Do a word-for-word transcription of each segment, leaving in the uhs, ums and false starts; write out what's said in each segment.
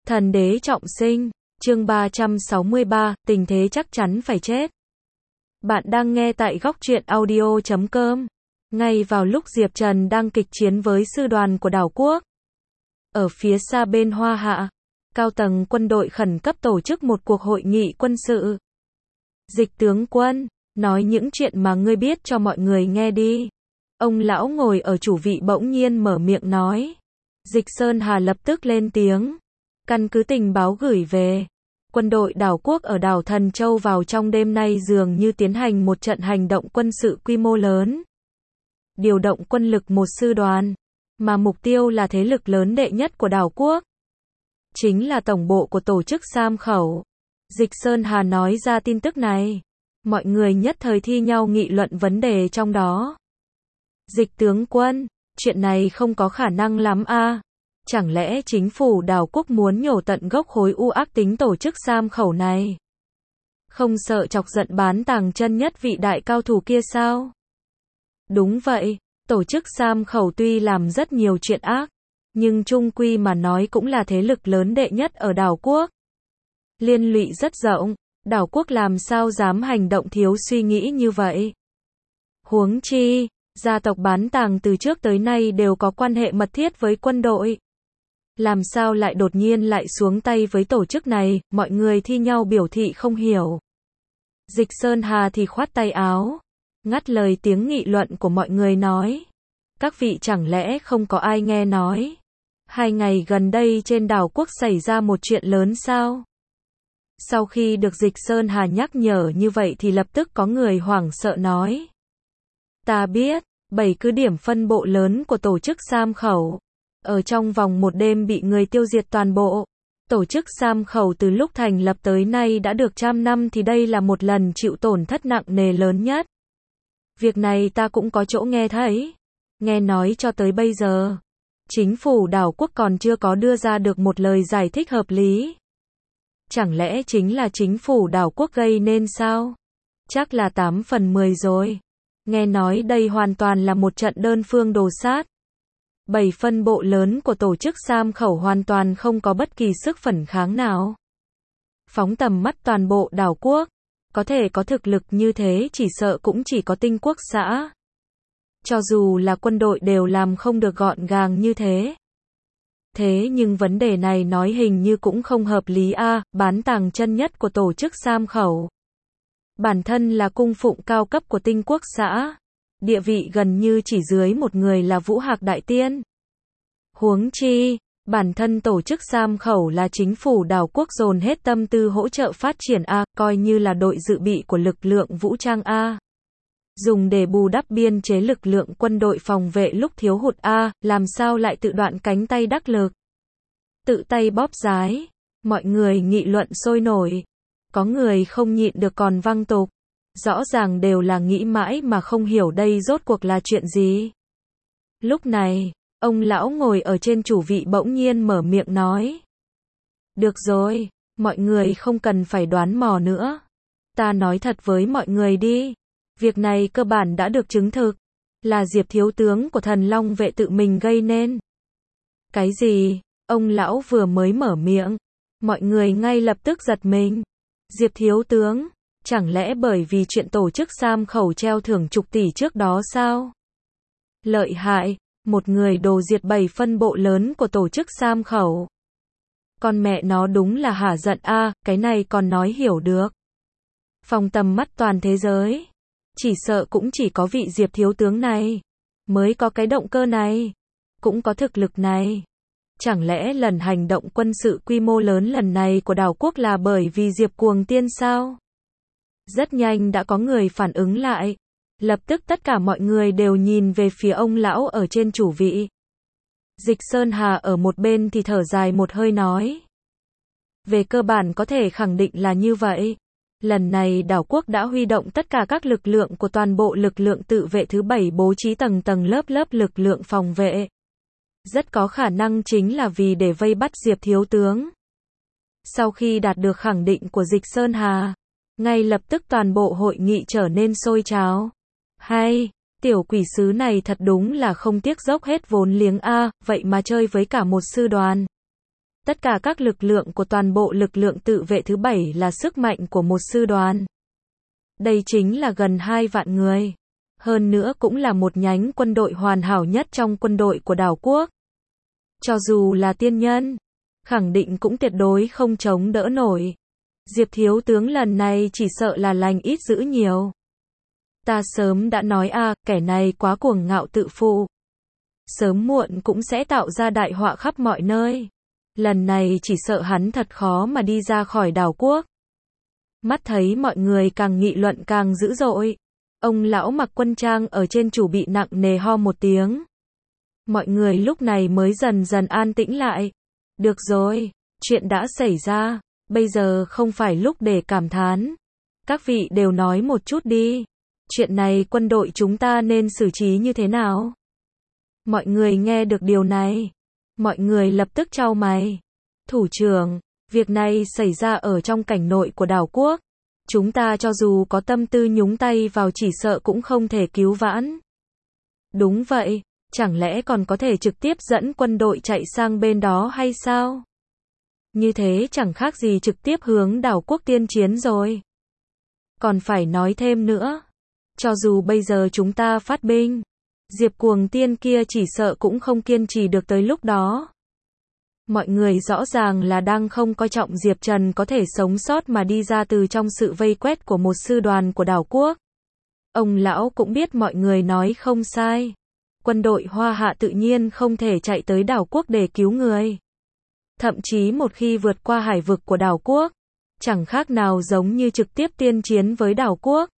Thần đế trọng sinh, chương ba trăm sáu mươi ba, tình thế chắc chắn phải chết. Bạn đang nghe tại góc truyện audio chấm com. Ngay vào lúc Diệp Trần đang kịch chiến với sư đoàn của đảo quốc. Ở phía xa bên Hoa Hạ, cao tầng quân đội khẩn cấp tổ chức một cuộc hội nghị quân sự. Dịch tướng quân, nói những chuyện mà ngươi biết cho mọi người nghe đi. Ông lão ngồi ở chủ vị bỗng nhiên mở miệng nói. Dịch Sơn Hà lập tức lên tiếng. Căn cứ tình báo gửi về, quân đội đảo quốc ở đảo Thần Châu vào trong đêm nay dường như tiến hành một trận hành động quân sự quy mô lớn. Điều động quân lực một sư đoàn, mà mục tiêu là thế lực lớn đệ nhất của đảo quốc. Chính là tổng bộ của tổ chức Sam Khẩu. Dịch Sơn Hà nói ra tin tức này. Mọi người nhất thời thi nhau nghị luận vấn đề trong đó. Dịch tướng quân, chuyện này không có khả năng lắm a. Chẳng lẽ chính phủ đảo quốc muốn nhổ tận gốc khối u ác tính tổ chức Sam Khẩu này? Không sợ chọc giận bán tàng chân nhất vị đại cao thủ kia sao? Đúng vậy, tổ chức Sam Khẩu tuy làm rất nhiều chuyện ác, nhưng chung quy mà nói cũng là thế lực lớn đệ nhất ở đảo quốc. Liên lụy rất rộng, đảo quốc làm sao dám hành động thiếu suy nghĩ như vậy? Huống chi, gia tộc bán tàng từ trước tới nay đều có quan hệ mật thiết với quân đội. Làm sao lại đột nhiên lại xuống tay với tổ chức này, mọi người thi nhau biểu thị không hiểu. Dịch Sơn Hà thì khoát tay áo, ngắt lời tiếng nghị luận của mọi người nói. Các vị chẳng lẽ không có ai nghe nói? Hai ngày gần đây trên đảo quốc xảy ra một chuyện lớn sao? Sau khi được Dịch Sơn Hà nhắc nhở như vậy thì lập tức có người hoảng sợ nói. Ta biết, bảy cứ điểm phân bộ lớn của tổ chức Sam Khẩu. Ở trong vòng một đêm bị người tiêu diệt toàn bộ. Tổ chức Sam Khẩu từ lúc thành lập tới nay đã được trăm năm thì đây là một lần chịu tổn thất nặng nề lớn nhất. Việc này ta cũng có chỗ nghe thấy. Nghe nói cho tới bây giờ, chính phủ đảo quốc còn chưa có đưa ra được một lời giải thích hợp lý. Chẳng lẽ chính là chính phủ đảo quốc gây nên sao? Chắc là tám phần mười rồi. Nghe nói đây hoàn toàn là một trận đơn phương đồ sát. Bảy phân bộ lớn của tổ chức Sam Khẩu hoàn toàn không có bất kỳ sức phản kháng nào. Phóng tầm mắt toàn bộ đảo quốc, có thể có thực lực như thế chỉ sợ cũng chỉ có Tinh Quốc xã. Cho dù là quân đội đều làm không được gọn gàng như thế. Thế nhưng vấn đề này nói hình như cũng không hợp lý a, à, bán tàng chân nhất của tổ chức Sam Khẩu. Bản thân là cung phụng cao cấp của Tinh Quốc xã. Địa vị gần như chỉ dưới một người là Vũ Hạc Đại Tiên. Huống chi, bản thân tổ chức Sam Khẩu là chính phủ đảo quốc dồn hết tâm tư hỗ trợ phát triển A, coi như là đội dự bị của lực lượng vũ trang A. Dùng để bù đắp biên chế lực lượng quân đội phòng vệ lúc thiếu hụt A, làm sao lại tự đoạn cánh tay đắc lực. Tự tay bóp giái, mọi người nghị luận sôi nổi. Có người không nhịn được còn văng tục. Rõ ràng đều là nghĩ mãi mà không hiểu đây rốt cuộc là chuyện gì. Lúc này, ông lão ngồi ở trên chủ vị bỗng nhiên mở miệng nói. Được rồi, mọi người không cần phải đoán mò nữa. Ta nói thật với mọi người đi. Việc này cơ bản đã được chứng thực. Là Diệp thiếu tướng của Thần Long vệ tự mình gây nên. Cái gì? Ông lão vừa mới mở miệng. Mọi người ngay lập tức giật mình. Diệp thiếu tướng. Chẳng lẽ bởi vì chuyện tổ chức Sam Khẩu treo thưởng chục tỷ trước đó sao? Lợi hại, một người đồ diệt bảy phân bộ lớn của tổ chức Sam Khẩu. Con mẹ nó đúng là hả giận a, à, cái này còn nói hiểu được. Phòng tầm mắt toàn thế giới. Chỉ sợ cũng chỉ có vị Diệp thiếu tướng này. Mới có cái động cơ này. Cũng có thực lực này. Chẳng lẽ lần hành động quân sự quy mô lớn lần này của đảo quốc là bởi vì Diệp Cuồng Tiên sao? Rất nhanh đã có người phản ứng lại. Lập tức tất cả mọi người đều nhìn về phía ông lão ở trên chủ vị. Dịch Sơn Hà ở một bên thì thở dài một hơi nói. Về cơ bản có thể khẳng định là như vậy. Lần này đảo quốc đã huy động tất cả các lực lượng của toàn bộ lực lượng tự vệ thứ bảy bố trí tầng tầng lớp lớp lực lượng phòng vệ. Rất có khả năng chính là vì để vây bắt Diệp thiếu tướng. Sau khi đạt được khẳng định của Dịch Sơn Hà, ngay lập tức toàn bộ hội nghị trở nên sôi trào. Hay, tiểu quỷ sứ này thật đúng là không tiếc dốc hết vốn liếng a, vậy mà chơi với cả một sư đoàn. Tất cả các lực lượng của toàn bộ lực lượng tự vệ thứ bảy là sức mạnh của một sư đoàn. Đây chính là gần hai vạn người. Hơn nữa cũng là một nhánh quân đội hoàn hảo nhất trong quân đội của đảo quốc. Cho dù là tiên nhân, khẳng định cũng tuyệt đối không chống đỡ nổi. Diệp thiếu tướng lần này chỉ sợ là lành ít dữ nhiều. Ta sớm đã nói a, à, kẻ này quá cuồng ngạo tự phụ. Sớm muộn cũng sẽ tạo ra đại họa khắp mọi nơi. Lần này chỉ sợ hắn thật khó mà đi ra khỏi đảo quốc. Mắt thấy mọi người càng nghị luận càng dữ dội. Ông lão mặc quân trang ở trên chủ bị nặng nề ho một tiếng. Mọi người lúc này mới dần dần an tĩnh lại. Được rồi, chuyện đã xảy ra, bây giờ không phải lúc để cảm thán. Các vị đều nói một chút đi. Chuyện này quân đội chúng ta nên xử trí như thế nào? Mọi người nghe được điều này. Mọi người lập tức chau mày. Thủ trưởng, việc này xảy ra ở trong cảnh nội của đảo quốc. Chúng ta cho dù có tâm tư nhúng tay vào chỉ sợ cũng không thể cứu vãn. Đúng vậy, chẳng lẽ còn có thể trực tiếp dẫn quân đội chạy sang bên đó hay sao? Như thế chẳng khác gì trực tiếp hướng đảo quốc tiên chiến rồi. Còn phải nói thêm nữa. Cho dù bây giờ chúng ta phát binh, Diệp Cuồng Tiên kia chỉ sợ cũng không kiên trì được tới lúc đó. Mọi người rõ ràng là đang không coi trọng Diệp Trần có thể sống sót mà đi ra từ trong sự vây quét của một sư đoàn của đảo quốc. Ông lão cũng biết mọi người nói không sai. Quân đội Hoa Hạ tự nhiên không thể chạy tới đảo quốc để cứu người. Thậm chí một khi vượt qua hải vực của đảo quốc, chẳng khác nào giống như trực tiếp tiên chiến với đảo quốc.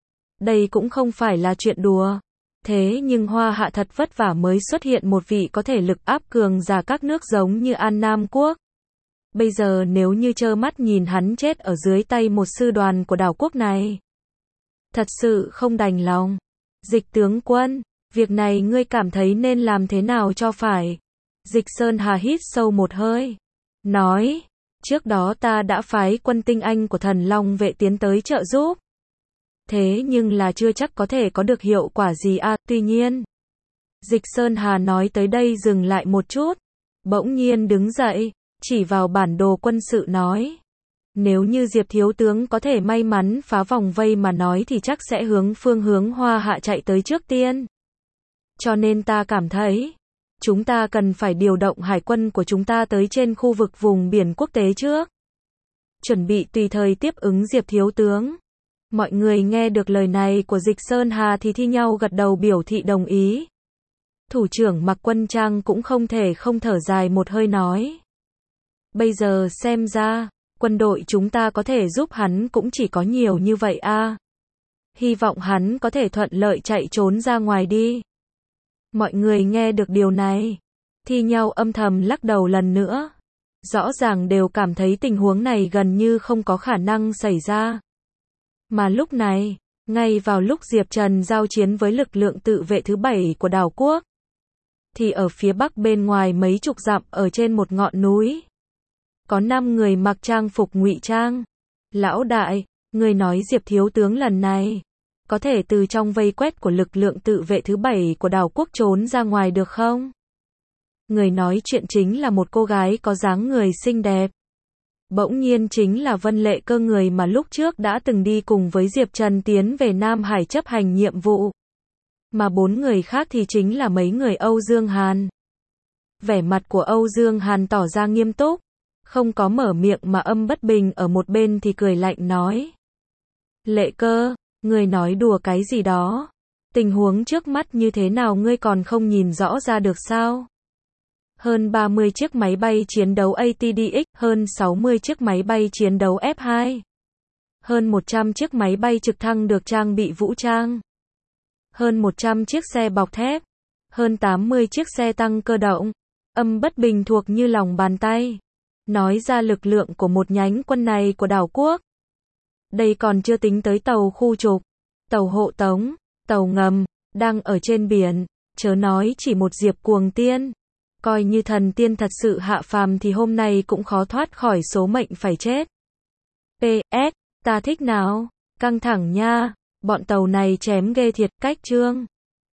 Đây cũng không phải là chuyện đùa. Thế nhưng Hoa Hạ thật vất vả mới xuất hiện một vị có thể lực áp cường giả các nước giống như An Nam Quốc. Bây giờ nếu như trơ mắt nhìn hắn chết ở dưới tay một sư đoàn của đảo quốc này, thật sự không đành lòng. Dịch tướng quân, việc này ngươi cảm thấy nên làm thế nào cho phải? Dịch Sơn Hà hít sâu một hơi, nói, trước đó ta đã phái quân tinh anh của Thần Long vệ tiến tới trợ giúp. Thế nhưng là chưa chắc có thể có được hiệu quả gì à, tuy nhiên. Dịch Sơn Hà nói tới đây dừng lại một chút, bỗng nhiên đứng dậy, chỉ vào bản đồ quân sự nói. Nếu như Diệp thiếu tướng có thể may mắn phá vòng vây mà nói thì chắc sẽ hướng phương hướng Hoa Hạ chạy tới trước tiên. Cho nên ta cảm thấy, chúng ta cần phải điều động hải quân của chúng ta tới trên khu vực vùng biển quốc tế trước. Chuẩn bị tùy thời tiếp ứng Diệp thiếu tướng. Mọi người nghe được lời này của Dịch Sơn Hà thì thi nhau gật đầu biểu thị đồng ý. Thủ trưởng mặc quân trang cũng không thể không thở dài một hơi nói. Bây giờ xem ra, quân đội chúng ta có thể giúp hắn cũng chỉ có nhiều như vậy a. À. Hy vọng hắn có thể thuận lợi chạy trốn ra ngoài đi. Mọi người nghe được điều này, thi nhau âm thầm lắc đầu lần nữa. Rõ ràng đều cảm thấy tình huống này gần như không có khả năng xảy ra. Mà lúc này, ngay vào lúc Diệp Trần giao chiến với lực lượng tự vệ thứ bảy của đảo quốc, thì ở phía bắc bên ngoài mấy chục dặm ở trên một ngọn núi, có năm người mặc trang phục ngụy trang. Lão đại, người nói Diệp thiếu tướng lần này có thể từ trong vây quét của lực lượng tự vệ thứ bảy của đảo quốc trốn ra ngoài được không? Người nói chuyện chính là một cô gái có dáng người xinh đẹp. Bỗng nhiên chính là Vân Lệ Cơ, người mà lúc trước đã từng đi cùng với Diệp Trần tiến về Nam Hải chấp hành nhiệm vụ. Mà bốn người khác thì chính là mấy người Âu Dương Hàn. Vẻ mặt của Âu Dương Hàn tỏ ra nghiêm túc, không có mở miệng mà Âm Bất Bình ở một bên thì cười lạnh nói. Lệ Cơ, ngươi nói đùa cái gì đó? Tình huống trước mắt như thế nào ngươi còn không nhìn rõ ra được sao? Hơn ba mươi chiếc máy bay chiến đấu a tê đê ích, hơn sáu mươi chiếc máy bay chiến đấu F hai, hơn một trăm chiếc máy bay trực thăng được trang bị vũ trang, hơn một trăm chiếc xe bọc thép, hơn tám mươi chiếc xe tăng cơ động. Âm Bất Bình thuộc như lòng bàn tay, nói ra lực lượng của một nhánh quân này của đảo quốc. Đây còn chưa tính tới tàu khu trục, tàu hộ tống, tàu ngầm, đang ở trên biển, chớ nói chỉ một Diệp Cuồng Tiên. Coi như thần tiên thật sự hạ phàm thì hôm nay cũng khó thoát khỏi số mệnh phải chết. pê ét, ta thích nào? Căng thẳng nha, bọn tàu này chém ghê thiệt, cách chương.